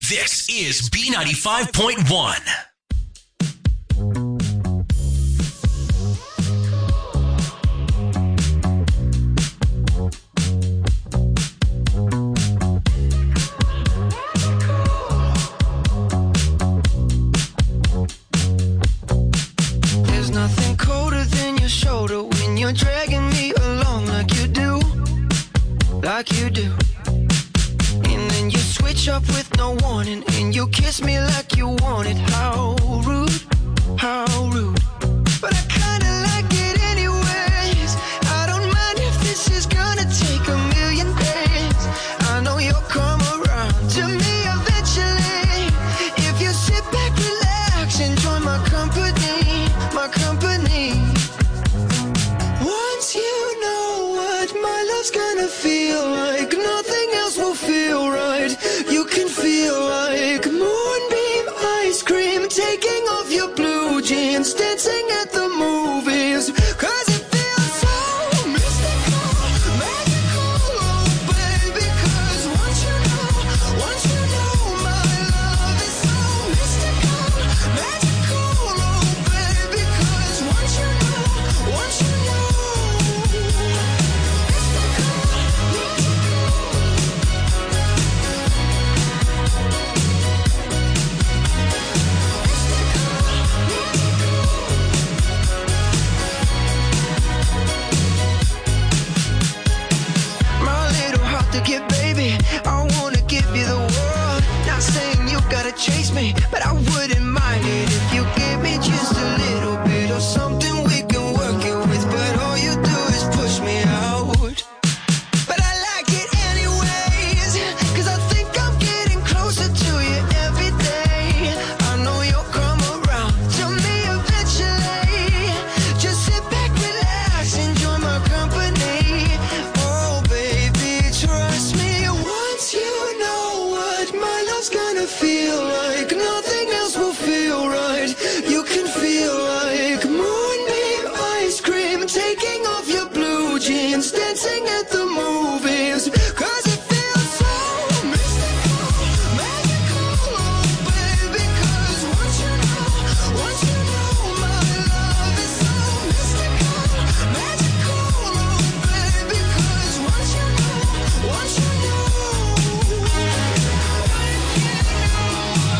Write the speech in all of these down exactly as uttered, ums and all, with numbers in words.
This is B ninety-five point one. There's nothing colder than your shoulder when you're dragging me along like you do, like you do. And then you switch up with no warning, and you kiss me like you want it. How rude, how rude. But I kinda like it anyways. I don't mind if this is gonna take a million days. I know you'll come around to me eventually. If you sit back, relax, enjoy my company, my company. Once you know what my love's gonna feel like, nothing else will feel right. You can feel like moonbeam ice cream, taking off your blue jeans, dancing at the movies. Cause it feels so mystical, magical, oh baby. Cause once you know, once you know my love is so mystical, magical, oh baby. Cause once you know, once you know. My little heart to get, baby, I wanna give you the world. Not saying you gotta chase me, but I wouldn't mind it if you gave me just a little bit of something we can work it with. But all you do is push me out. But I like it anyways, cause I think I'm getting closer to you every day. I know you'll come around to me eventually. Just sit back, relax, enjoy my company. Oh baby, trust me. Once you know what my love's gonna feel like, nothing else will feel right. You can feel like moonbeam ice cream, taking off your blue jeans, dancing at the movies. Cause it feels so mystical, magical, oh baby. Cause once you know, once you know my love is so mystical, magical, oh baby. Cause once you know, once you know.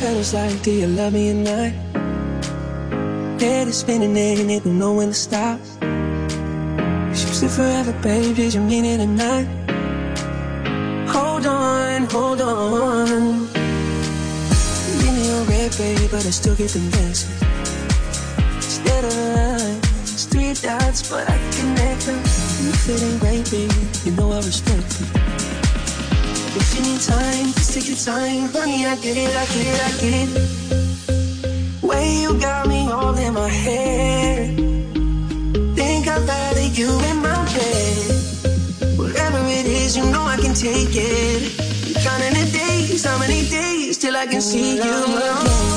petals like, do you love me or not? Head is spinning and it don't know when to stop. She's it forever, babe, did you mean it or not? Hold on, hold on. Leave me on red, baby, but I still get the message. Instead of lines, three dots, but I connect them. If it ain't right, baby, you know I respect it. If you need time, just take your time. Honey, I get it, I get it, I get it. Way you got me all in my head. Think I'd rather you in my bed. Whatever it is, you know I can take it. Counting the days, how many days till I can see you again.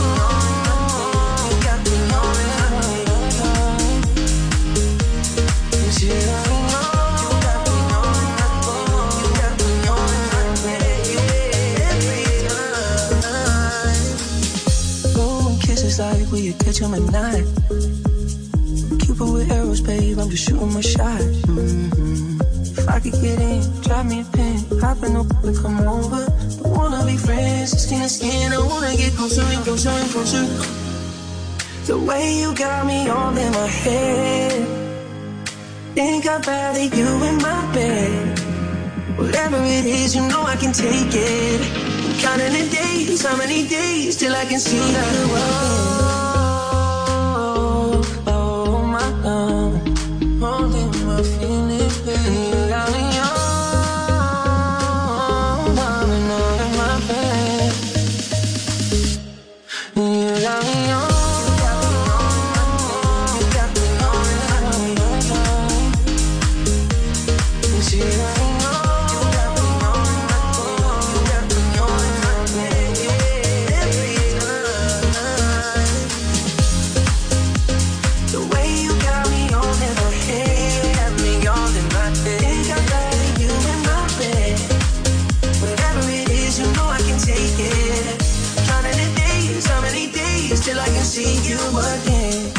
Like will you catch him at night? Cupid with arrows, babe, I'm just shooting my shot. Mm-hmm. If I could get in, drop me a pin, hop in the pool and come over. I wanna be friends, skin to skin, I wanna get closer and closer and closer. The way you got me all in my head. Think I'd rather you in my bed. Whatever it is, you know I can take it. Counting the days, how many days till I can see you again. Oh, oh, my love, holding my feelings, baby. You got me all, all in my bed. You got me all. Till I can see you again.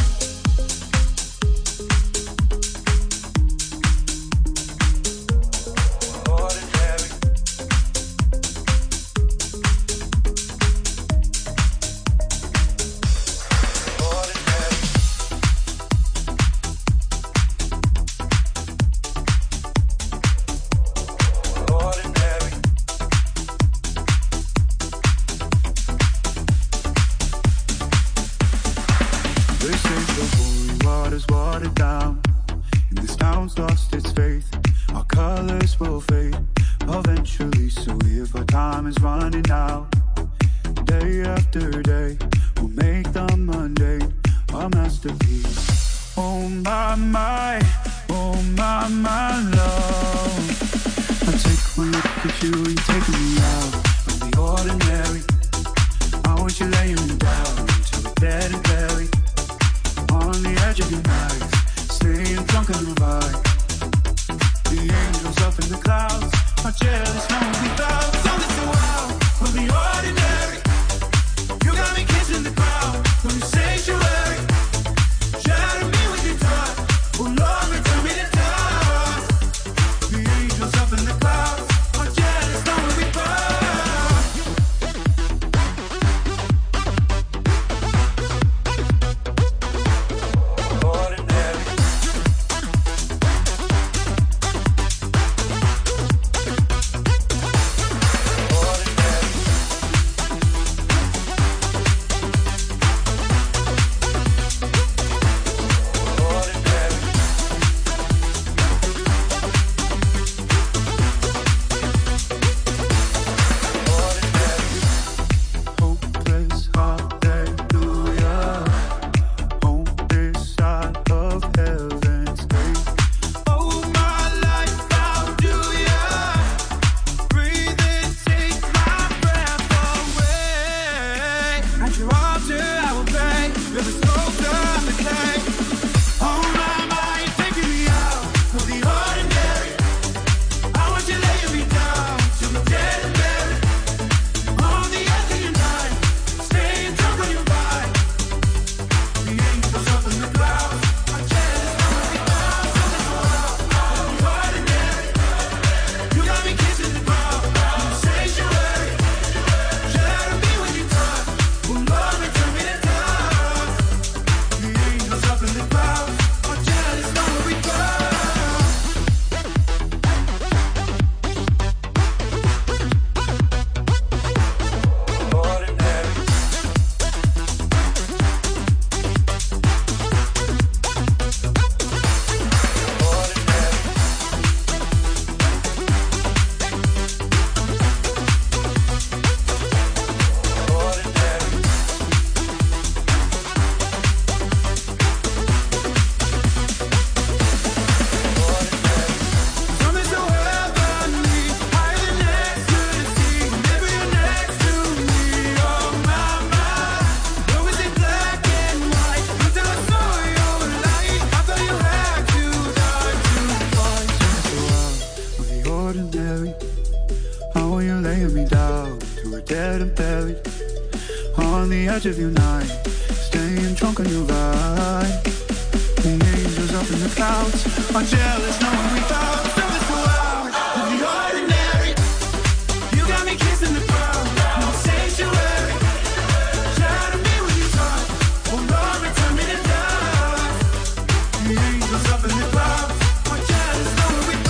touch of your night, staying drunk on your vibe. The angels up in the clouds are jealous knowing we thought of this for hours. Of the ordinary, you got me kissing the ground. No sanctuary, try to be what you talk. Oh Lord, return me to dust. The angels up in the clouds are jealous knowing we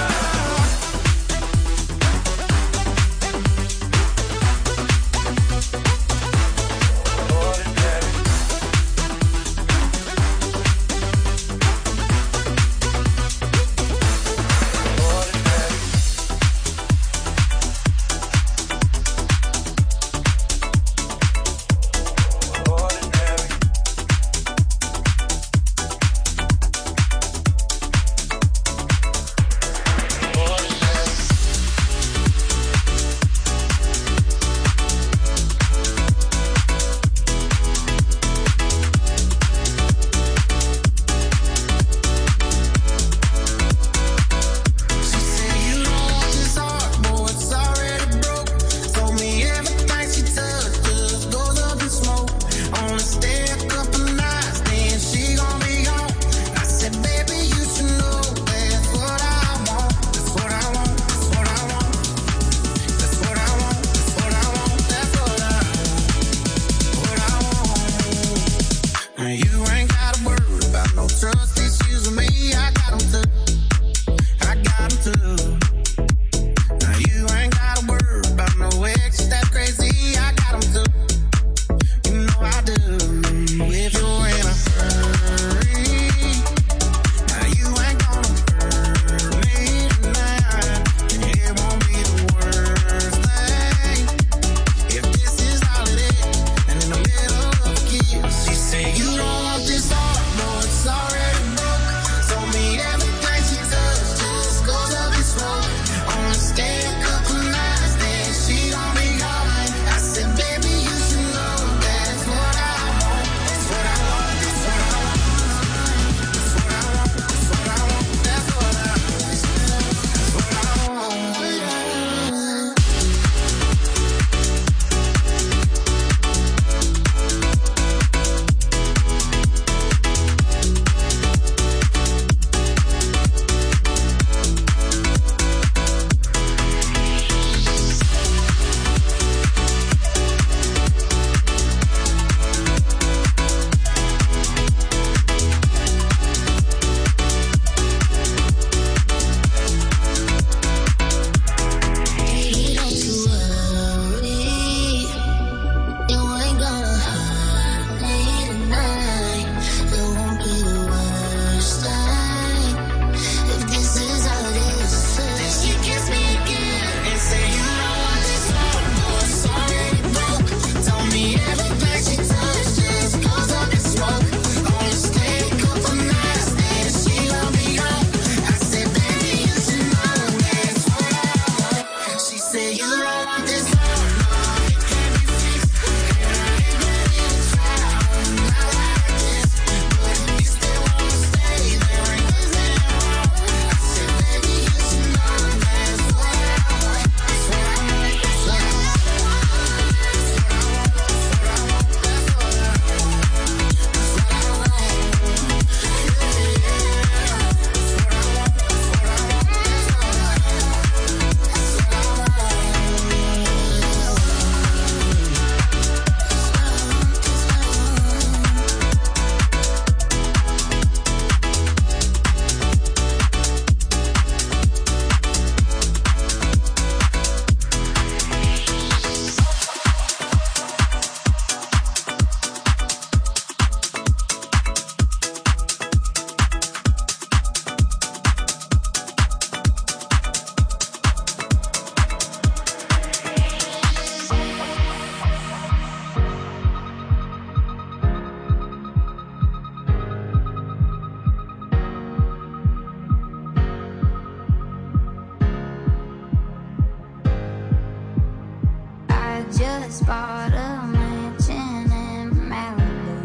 just bought a mansion in Malibu.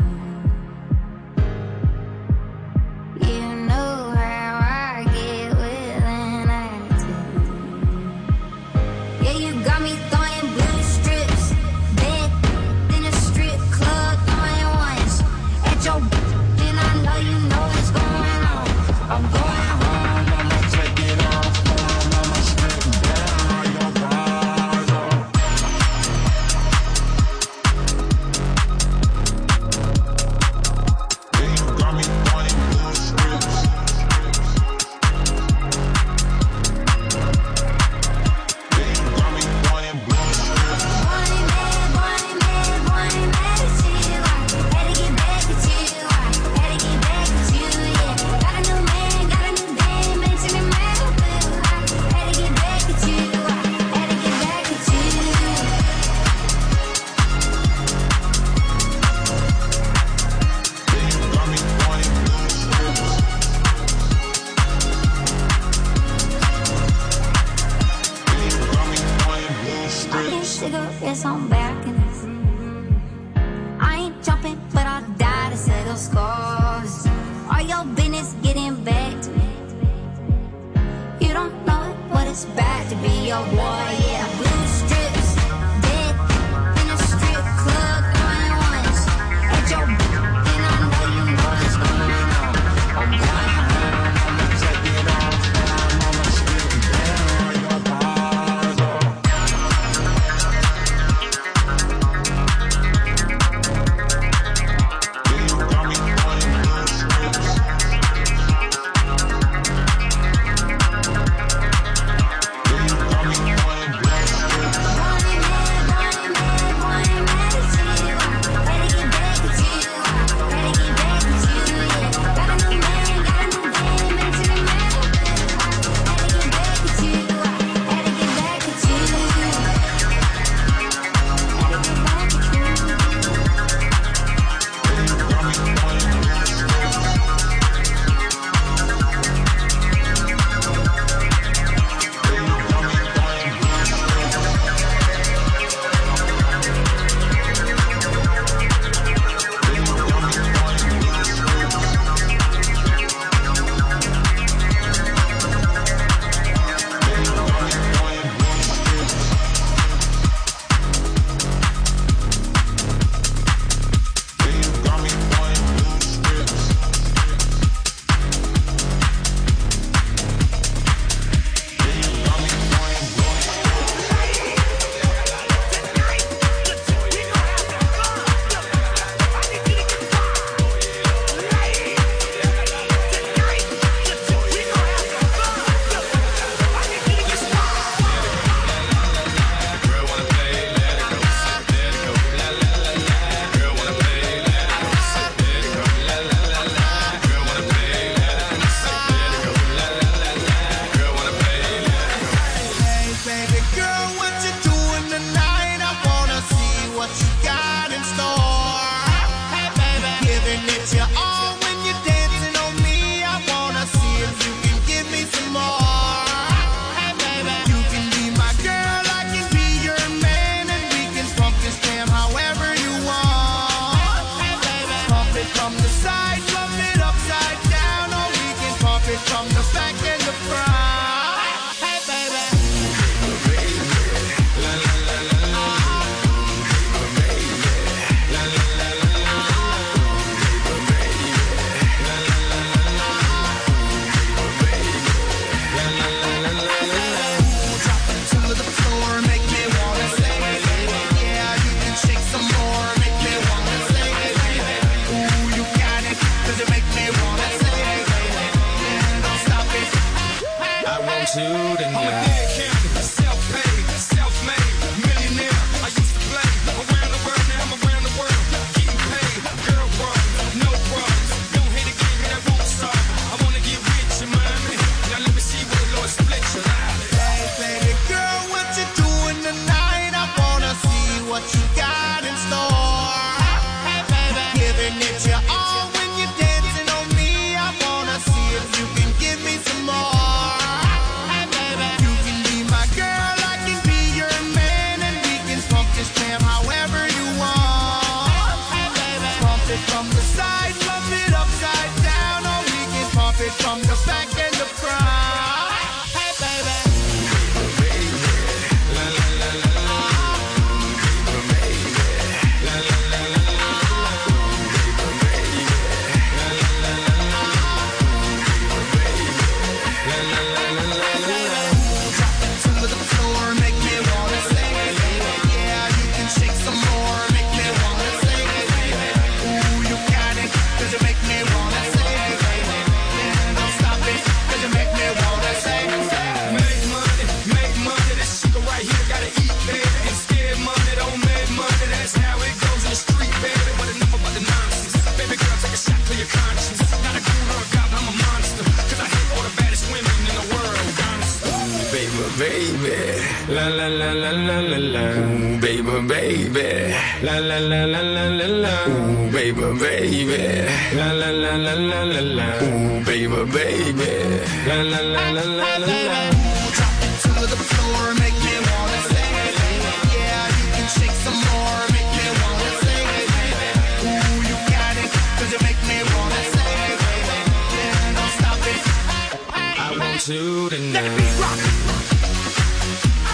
You know how I get with an attitude. Yeah, you got me throwing blue strips, bed in a strip club. your boy, yeah. Blue strips, dead in a strip club, going once. At your and I know you know what's going on. I'm going home, I'ma take it off now. I'ma strip down your bars off. La la la la la la la. Ooh, baby, baby. La la la la la la la. Ooh, baby, baby. La la la la la la la. Ooh, baby, baby. La la la la la la la. Drop it to the floor, make me wanna sing it. Yeah, you can shake some more, make me wanna sing it. Ooh, you got it, 'cause you make me wanna sing it. Yeah, don't stop it. I want you tonight. Let the beat rock.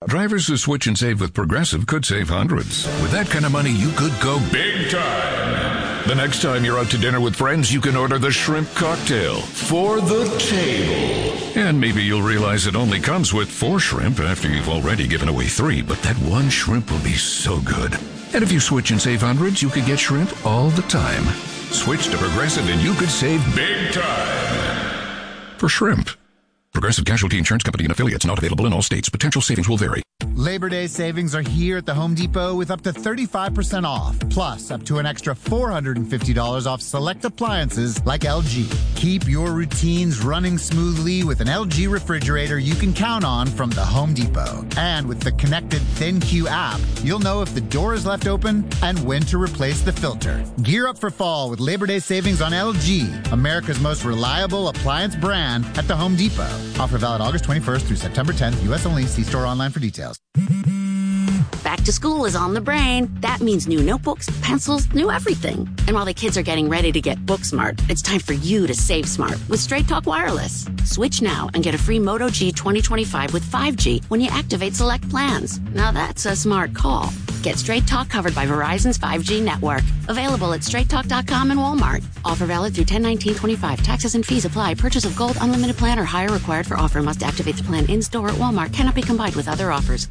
Drivers who switch and save with Progressive could save hundreds. With that kind of money, you could go big time. The next time you're out to dinner with friends, you can order the shrimp cocktail for the table. And maybe you'll realize it only comes with four shrimp after you've already given away three, but that one shrimp will be so good. And if you switch and save hundreds, you could get shrimp all the time. Switch to Progressive and you could save big time. For shrimp. Progressive Casualty Insurance Company and affiliates, not available in all states. Potential savings will vary. Labor Day savings are here at the Home Depot with up to thirty-five percent off, plus up to an extra four hundred fifty dollars off select appliances like L G. Keep your routines running smoothly with an L G refrigerator you can count on from the Home Depot. And with the connected ThinQ app, you'll know if the door is left open and when to replace the filter. Gear up for fall with Labor Day savings on L G, America's most reliable appliance brand, at the Home Depot. Offer valid August twenty-first through September tenth, U S only. See store online for details. Back to school is on the brain. That means new notebooks, pencils, new everything. And while the kids are getting ready to get book smart, it's time for you to save smart with Straight Talk Wireless. Switch now and get a free Moto G twenty twenty-five with five G when you activate select plans. Now that's a smart call. Get Straight Talk covered by Verizon's five G network. Available at straight talk dot com and Walmart. Offer valid through ten nineteen twenty-five. Taxes and fees apply. Purchase of Gold Unlimited plan or higher required for offer. Must activate the plan in-store at Walmart. Cannot be combined with other offers.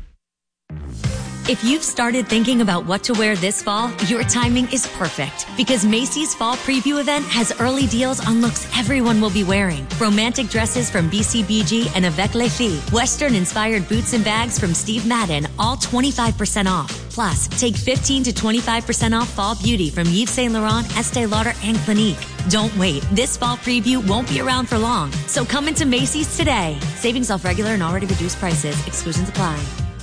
If you've started thinking about what to wear this fall, your timing is perfect because Macy's Fall Preview event has early deals on looks everyone will be wearing. Romantic dresses from B C B G and Avec Les Filles. Western-inspired boots and bags from Steve Madden, all twenty-five percent off. Plus, take fifteen to twenty-five percent off fall beauty from Yves Saint Laurent, Estee Lauder, and Clinique. Don't wait. This fall preview won't be around for long. So come into Macy's today. Savings off regular and already reduced prices. Exclusions apply.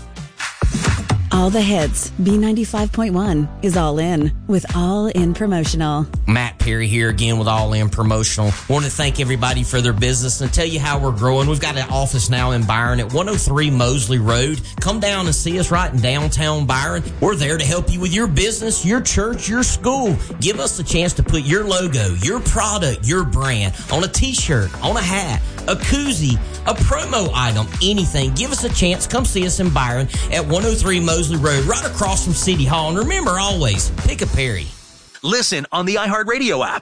All the hits. B ninety-five point one is all in with All In Promotional. Matt Perry here again with All In Promotional. Want to thank everybody for their business and tell you how we're growing. We've got an office now in Byron at one oh three Mosley Road. Come down and see us right in downtown Byron. We're there to help you with your business, your church, your school. Give us a chance to put your logo, your product, your brand on a t-shirt, on a hat, a koozie, a promo item, anything. Give us a chance. Come see us in Byron at one oh three Mosley Road, right across from City Hall. And remember, always, pick a Perry. Listen on the iHeartRadio app,